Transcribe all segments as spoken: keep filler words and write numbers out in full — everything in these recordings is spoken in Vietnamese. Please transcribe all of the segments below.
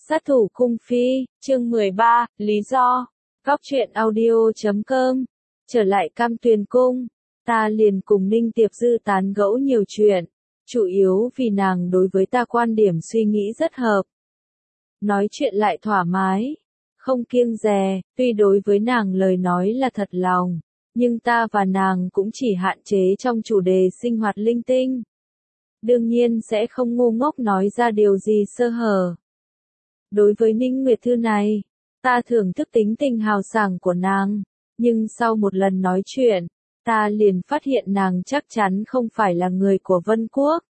Sát thủ cung phi, chương mười ba, lý do. Góc truyện audio chấm com. Trở lại Cam Tuyền cung, ta liền cùng Ninh Tiệp Dư tán gẫu nhiều chuyện, chủ yếu vì nàng đối với ta quan điểm suy nghĩ rất hợp. Nói chuyện lại thoải mái, không kiêng dè, tuy đối với nàng lời nói là thật lòng, nhưng ta và nàng cũng chỉ hạn chế trong chủ đề sinh hoạt linh tinh. Đương nhiên sẽ không ngu ngốc nói ra điều gì sơ hở. Đối với Ninh Nguyệt Thư này, ta thưởng thức tính tình hào sảng của nàng, nhưng sau một lần nói chuyện, ta liền phát hiện nàng chắc chắn không phải là người của Vân Quốc.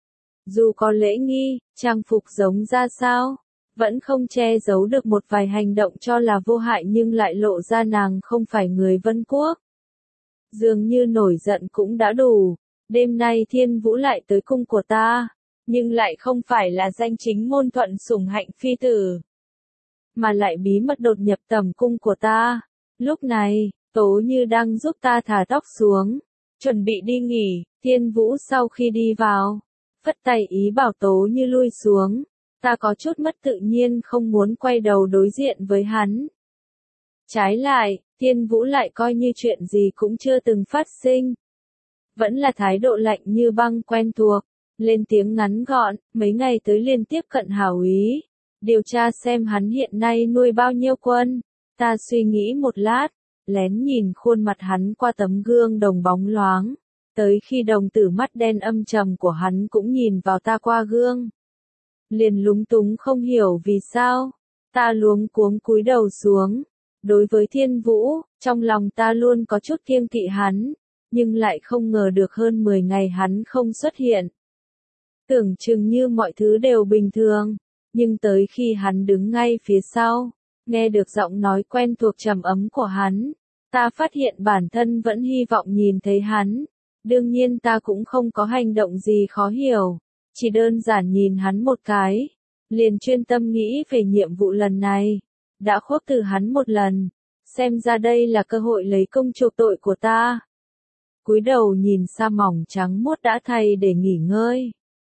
Dù có lễ nghi, trang phục giống ra sao, vẫn không che giấu được một vài hành động cho là vô hại nhưng lại lộ ra nàng không phải người Vân Quốc. Dường như nổi giận cũng đã đủ, đêm nay Thiên Vũ lại tới cung của ta, nhưng lại không phải là danh chính ngôn thuận sủng hạnh phi tử, mà lại bí mật đột nhập tầm cung của ta. Lúc này, Tố Như đang giúp ta thả tóc xuống, chuẩn bị đi nghỉ. Thiên Vũ sau khi đi vào, phất tay ý bảo Tố Như lui xuống. Ta có chút mất tự nhiên không muốn quay đầu đối diện với hắn. Trái lại, Thiên Vũ lại coi như chuyện gì cũng chưa từng phát sinh. Vẫn là thái độ lạnh như băng quen thuộc, lên tiếng ngắn gọn, mấy ngày tới liên tiếp cận Hảo Úy, điều tra xem hắn hiện nay nuôi bao nhiêu quân. Ta suy nghĩ một lát, lén nhìn khuôn mặt hắn qua tấm gương đồng bóng loáng, tới khi đồng tử mắt đen âm trầm của hắn cũng nhìn vào ta qua gương. Liền lúng túng không hiểu vì sao, ta luống cuống cúi đầu xuống. Đối với Thiên Vũ, trong lòng ta luôn có chút kiêng kỵ hắn, nhưng lại không ngờ được hơn mười ngày hắn không xuất hiện. Tưởng chừng như mọi thứ đều bình thường, nhưng tới khi hắn đứng ngay phía sau, nghe được giọng nói quen thuộc trầm ấm của hắn, ta phát hiện bản thân vẫn hy vọng nhìn thấy hắn. Đương nhiên ta cũng không có hành động gì khó hiểu, chỉ đơn giản nhìn hắn một cái, liền chuyên tâm nghĩ về nhiệm vụ lần này. Đã khuất từ hắn một lần, xem ra đây là cơ hội lấy công chuộc tội của ta. Cúi đầu nhìn sa mỏng trắng muốt đã thay để nghỉ ngơi.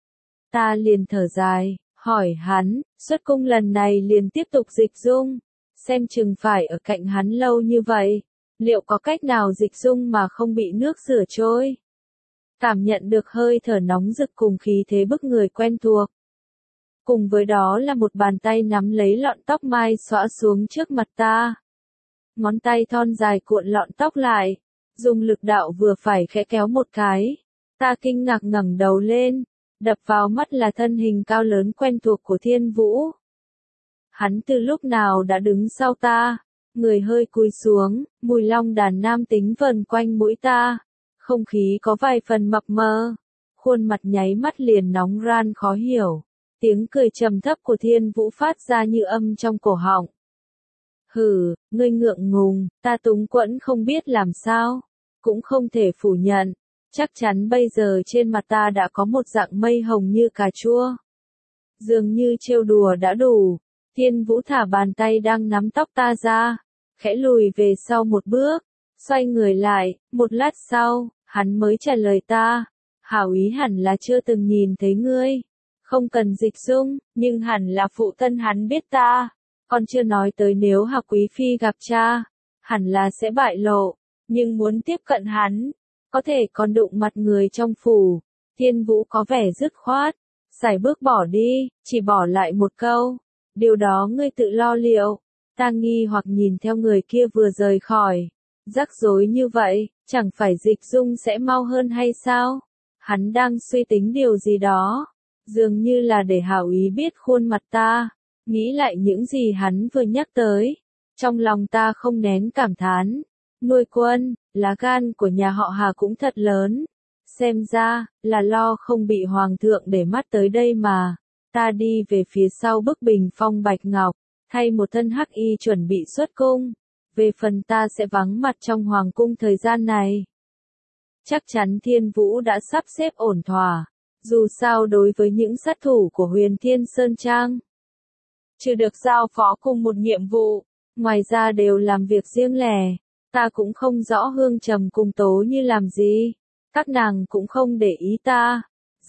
Ta liền thở dài, hỏi hắn, xuất cung lần này liền tiếp tục dịch dung, xem chừng phải ở cạnh hắn lâu như vậy, liệu có cách nào dịch dung mà không bị nước rửa trôi? Cảm nhận được hơi thở nóng rực cùng khí thế bức người quen thuộc. Cùng với đó là một bàn tay nắm lấy lọn tóc mai xõa xuống trước mặt ta. Ngón tay thon dài cuộn lọn tóc lại, dùng lực đạo vừa phải khẽ kéo một cái. Ta kinh ngạc ngẩng đầu lên, đập vào mắt là thân hình cao lớn quen thuộc của Thiên Vũ. Hắn từ lúc nào đã đứng sau ta, người hơi cúi xuống, mùi long đàn nam tính vần quanh mũi ta, không khí có vài phần mập mờ, khuôn mặt nháy mắt liền nóng ran khó hiểu. Tiếng cười trầm thấp của Thiên Vũ phát ra như âm trong cổ họng. Hừ, ngươi ngượng ngùng, ta túng quẫn không biết làm sao, cũng không thể phủ nhận, chắc chắn bây giờ trên mặt ta đã có một dạng mây hồng như cà chua. Dường như trêu đùa đã đủ, Thiên Vũ thả bàn tay đang nắm tóc ta ra, khẽ lùi về sau một bước, xoay người lại, một lát sau, hắn mới trả lời ta, Hảo Ý hẳn là chưa từng nhìn thấy ngươi. Không cần dịch dung, nhưng hẳn là phụ thân hắn biết ta, còn chưa nói tới nếu Hạc Quý Phi gặp cha, hẳn là sẽ bại lộ, nhưng muốn tiếp cận hắn, có thể còn đụng mặt người trong phủ. Thiên Vũ có vẻ dứt khoát, sải bước bỏ đi, chỉ bỏ lại một câu, điều đó ngươi tự lo liệu. Ta nghi hoặc nhìn theo người kia vừa rời khỏi, rắc rối như vậy, chẳng phải dịch dung sẽ mau hơn hay sao? Hắn đang suy tính điều gì đó. Dường như là để Hảo Ý biết khuôn mặt ta, nghĩ lại những gì hắn vừa nhắc tới. Trong lòng ta không nén cảm thán, nuôi quân, lá gan của nhà họ Hà cũng thật lớn. Xem ra, là lo không bị hoàng thượng để mắt tới đây mà. Ta đi về phía sau bức bình phong bạch ngọc, thay một thân hắc y chuẩn bị xuất cung. Về phần ta sẽ vắng mặt trong hoàng cung thời gian này. Chắc chắn Thiên Vũ đã sắp xếp ổn thỏa. Dù sao đối với những sát thủ của Huyền Thiên Sơn Trang, trừ được giao phó cùng một nhiệm vụ, ngoài ra đều làm việc riêng lẻ. Ta cũng không rõ Hương Trầm cùng Tố Như làm gì, các nàng cũng không để ý ta.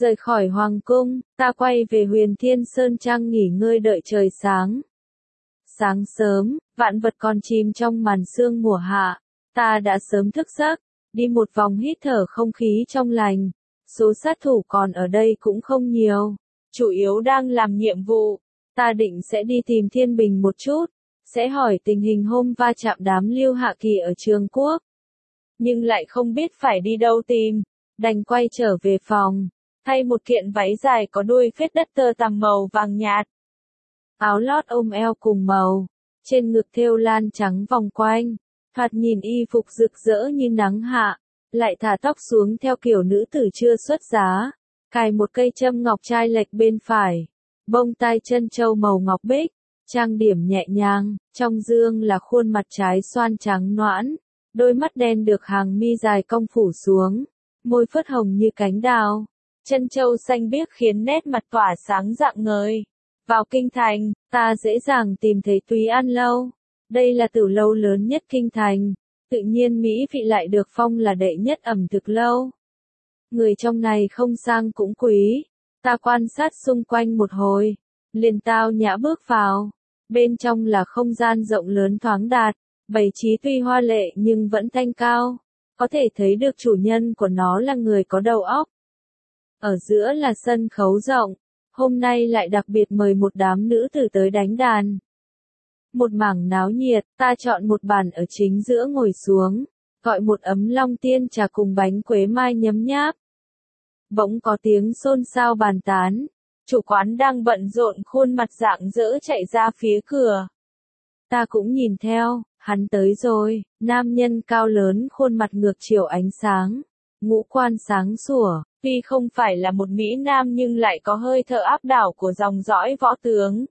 Rời khỏi hoàng cung, ta quay về Huyền Thiên Sơn Trang nghỉ ngơi đợi trời sáng. Sáng sớm, vạn vật còn chìm trong màn sương mùa hạ, ta đã sớm thức giấc, đi một vòng hít thở không khí trong lành. Số sát thủ còn ở đây cũng không nhiều, chủ yếu đang làm nhiệm vụ. Ta định sẽ đi tìm Thiên Bình một chút, sẽ hỏi tình hình hôm va chạm đám Lưu Hạ Kỳ ở Trường Quốc. Nhưng lại không biết phải đi đâu tìm, đành quay trở về phòng, thay một kiện váy dài có đuôi phết đất tơ tằm màu vàng nhạt. Áo lót ôm eo cùng màu, trên ngực thêu lan trắng vòng quanh, thoạt nhìn y phục rực rỡ như nắng hạ, lại thả tóc xuống theo kiểu nữ tử chưa xuất giá, cài một cây châm ngọc trai lệch bên phải, bông tai chân châu màu ngọc bích, trang điểm nhẹ nhàng, trong gương là khuôn mặt trái xoan trắng nõn, đôi mắt đen được hàng mi dài cong phủ xuống, môi phớt hồng như cánh đào, chân châu xanh biếc khiến nét mặt tỏa sáng rạng ngời. Vào kinh thành, ta dễ dàng tìm thấy Túy An Lâu. Đây là tử lâu lớn nhất kinh thành, tự nhiên Mỹ vị lại được phong là đệ nhất ẩm thực lâu. Người trong này không sang cũng quý. Ta quan sát xung quanh một hồi, liền tao nhã bước vào. Bên trong là không gian rộng lớn thoáng đạt, bày trí tuy hoa lệ nhưng vẫn thanh cao. Có thể thấy được chủ nhân của nó là người có đầu óc. Ở giữa là sân khấu rộng. Hôm nay lại đặc biệt mời một đám nữ tử tới đánh đàn. Một mảng náo nhiệt, ta chọn một bàn ở chính giữa ngồi xuống, gọi một ấm long tiên trà cùng bánh quế mai nhấm nháp. Bỗng có tiếng xôn xao bàn tán, chủ quán đang bận rộn khuôn mặt rạng rỡ chạy ra phía cửa. Ta cũng nhìn theo, hắn tới rồi, nam nhân cao lớn khuôn mặt ngược chiều ánh sáng, ngũ quan sáng sủa. Tuy không phải là một Mỹ Nam nhưng lại có hơi thở áp đảo của dòng dõi võ tướng.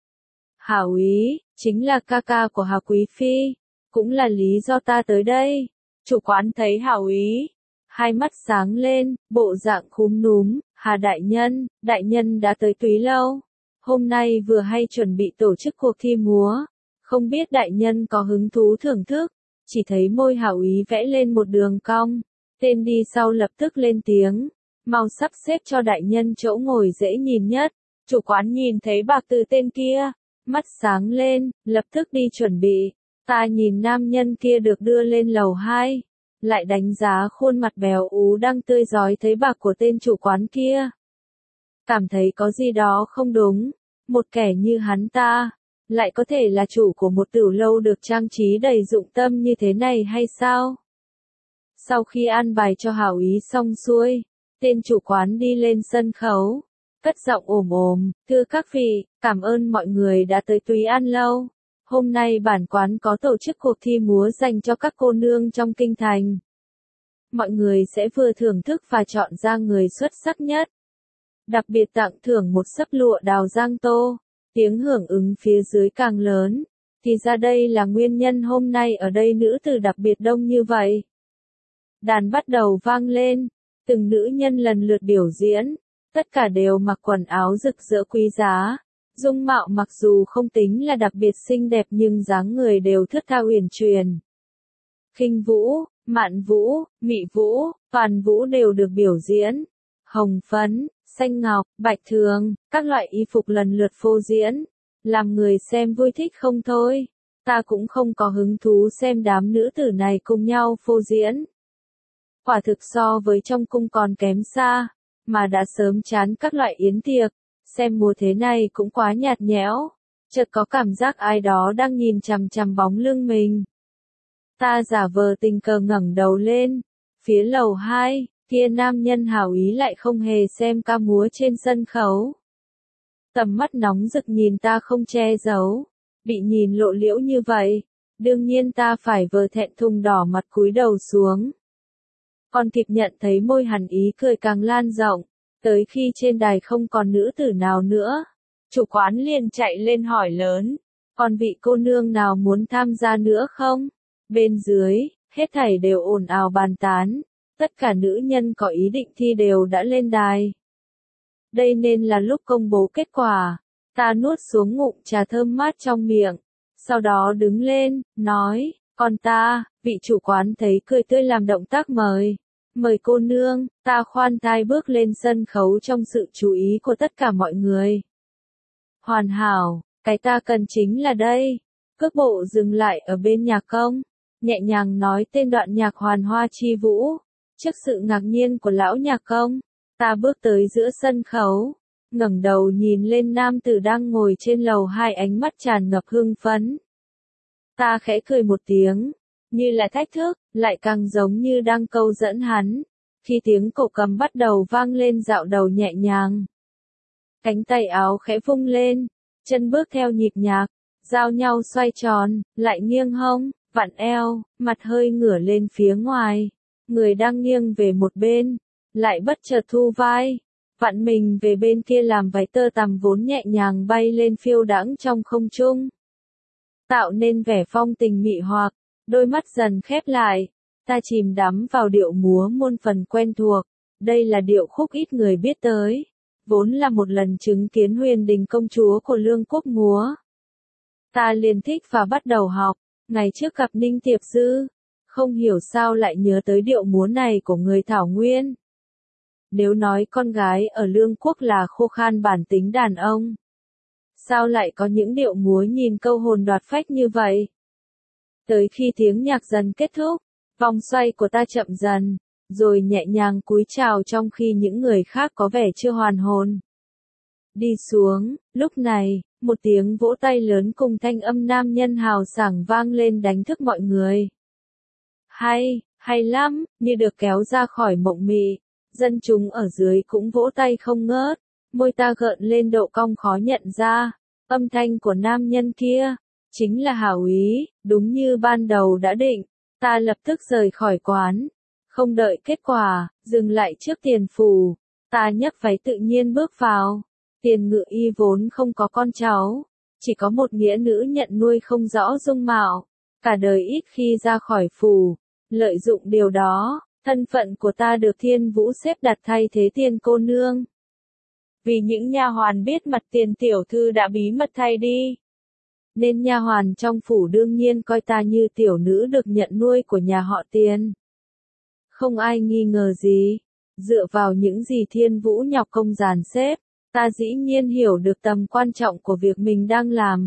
Hảo Úy, chính là ca ca của Hà Quý Phi, cũng là lý do ta tới đây. Chủ quán thấy Hảo Úy, hai mắt sáng lên, bộ dạng khúm núm, Hà đại nhân, đại nhân đã tới Túy Lâu. Hôm nay vừa hay chuẩn bị tổ chức cuộc thi múa, không biết đại nhân có hứng thú thưởng thức, chỉ thấy môi Hảo Úy vẽ lên một đường cong, tên đi sau lập tức lên tiếng. Mau sắp xếp cho đại nhân chỗ ngồi dễ nhìn nhất. Chủ quán nhìn thấy bạc từ tên kia, mắt sáng lên, lập tức đi chuẩn bị. Ta nhìn nam nhân kia được đưa lên lầu hai, lại đánh giá khuôn mặt béo ú đang tươi rói thấy bạc của tên chủ quán kia. Cảm thấy có gì đó không đúng, một kẻ như hắn ta, lại có thể là chủ của một tiểu lâu được trang trí đầy dụng tâm như thế này hay sao? Sau khi an bài cho Hảo Ý xong xuôi, tên chủ quán đi lên sân khấu, cất giọng ồm ồm, thưa các vị, cảm ơn mọi người đã tới Túy An Lâu. Hôm nay bản quán có tổ chức cuộc thi múa dành cho các cô nương trong kinh thành. Mọi người sẽ vừa thưởng thức và chọn ra người xuất sắc nhất. Đặc biệt tặng thưởng một sấp lụa đào giang tô, tiếng hưởng ứng phía dưới càng lớn. Thì ra đây là nguyên nhân hôm nay ở đây nữ tử đặc biệt đông như vậy. Đàn bắt đầu vang lên. Từng nữ nhân lần lượt biểu diễn, tất cả đều mặc quần áo rực rỡ quý giá, dung mạo mặc dù không tính là đặc biệt xinh đẹp nhưng dáng người đều thướt tha uyển chuyển. Khinh vũ, mạn vũ, mị vũ, toàn vũ đều được biểu diễn. Hồng phấn, xanh ngọc, bạch thường, các loại y phục lần lượt phô diễn, làm người xem vui thích không thôi. Ta cũng không có hứng thú xem đám nữ tử này cùng nhau phô diễn. Quả thực so với trong cung còn kém xa, mà đã sớm chán các loại yến tiệc, xem múa thế này cũng quá nhạt nhẽo, chợt có cảm giác ai đó đang nhìn chằm chằm bóng lưng mình. Ta giả vờ tình cờ ngẩng đầu lên, phía lầu hai, kia nam nhân Hảo Ý lại không hề xem ca múa trên sân khấu. Tầm mắt nóng rực nhìn ta không che giấu, bị nhìn lộ liễu như vậy, đương nhiên ta phải vờ thẹn thùng đỏ mặt cúi đầu xuống. Còn kịp nhận thấy môi hắn ý cười càng lan rộng, tới khi trên đài không còn nữ tử nào nữa. Chủ quán liền chạy lên hỏi lớn, còn vị cô nương nào muốn tham gia nữa không? Bên dưới, hết thảy đều ồn ào bàn tán, tất cả nữ nhân có ý định thi đều đã lên đài. Đây nên là lúc công bố kết quả, ta nuốt xuống ngụm trà thơm mát trong miệng, sau đó đứng lên, nói, còn ta, vị chủ quán thấy cười tươi làm động tác mời. Mời cô nương, ta khoan thai bước lên sân khấu trong sự chú ý của tất cả mọi người. Hoàn hảo, cái ta cần chính là đây. Cước bộ dừng lại ở bên nhạc công, nhẹ nhàng nói tên đoạn nhạc Hoàn Hoa Chi Vũ. Trước sự ngạc nhiên của lão nhạc công, ta bước tới giữa sân khấu, ngẩng đầu nhìn lên nam tử đang ngồi trên lầu hai, ánh mắt tràn ngập hưng phấn. Ta khẽ cười một tiếng, như là thách thức, lại càng giống như đang câu dẫn hắn. Khi tiếng cổ cầm bắt đầu vang lên, dạo đầu nhẹ nhàng, cánh tay áo khẽ vung lên, chân bước theo nhịp nhạc, giao nhau xoay tròn, lại nghiêng hông, vặn eo, mặt hơi ngửa lên phía ngoài, người đang nghiêng về một bên, lại bất chợt thu vai, vặn mình về bên kia, làm váy tơ tằm vốn nhẹ nhàng bay lên phiêu đãng trong không trung, tạo nên vẻ phong tình mị hoặc. Đôi mắt dần khép lại, ta chìm đắm vào điệu múa muôn phần quen thuộc. Đây là điệu khúc ít người biết tới, vốn là một lần chứng kiến Huyền Đình công chúa của Lương Quốc múa. Ta liền thích và bắt đầu học. Ngày trước gặp Ninh Tiệp Dư, không hiểu sao lại nhớ tới điệu múa này của người Thảo Nguyên. Nếu nói con gái ở Lương Quốc là khô khan bản tính đàn ông, sao lại có những điệu múa nhìn câu hồn đoạt phách như vậy? Tới khi tiếng nhạc dần kết thúc, vòng xoay của ta chậm dần, rồi nhẹ nhàng cúi chào trong khi những người khác có vẻ chưa hoàn hồn. Đi xuống, lúc này, một tiếng vỗ tay lớn cùng thanh âm nam nhân hào sảng vang lên đánh thức mọi người. Hay, hay lắm, như được kéo ra khỏi mộng mị. Dân chúng ở dưới cũng vỗ tay không ngớt, môi ta gợn lên độ cong khó nhận ra. Âm thanh của nam nhân kia chính là Hảo Ý, đúng như ban đầu đã định. Ta lập tức rời khỏi quán, không đợi kết quả, dừng lại trước tiền phủ. Ta nhấc váy tự nhiên bước vào. Tiền Ngự Y vốn không có con cháu, chỉ có một nghĩa nữ nhận nuôi không rõ dung mạo, cả đời ít khi ra khỏi phủ. Lợi dụng điều đó, thân phận của ta được Thiên Vũ xếp đặt thay thế Tiền cô nương. Vì những nha hoàn biết mặt Tiền tiểu thư đã bí mật thay đi, nên nha hoàn trong phủ đương nhiên coi ta như tiểu nữ được nhận nuôi của nhà họ Tiền. Không ai nghi ngờ gì, dựa vào những gì Thiên Vũ nhọc công dàn xếp, ta dĩ nhiên hiểu được tầm quan trọng của việc mình đang làm.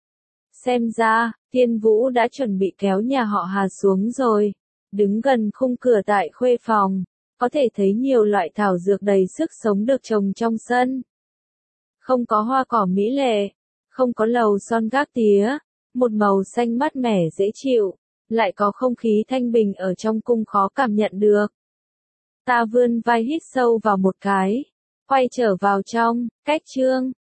Xem ra, Thiên Vũ đã chuẩn bị kéo nhà họ Hà xuống rồi. Đứng gần khung cửa tại khuê phòng, có thể thấy nhiều loại thảo dược đầy sức sống được trồng trong sân. Không có hoa cỏ mỹ lệ, không có lầu son gác tía, một màu xanh mát mẻ dễ chịu, lại có không khí thanh bình ở trong cung khó cảm nhận được. Ta vươn vai hít sâu vào một cái, quay trở vào trong, cách chương.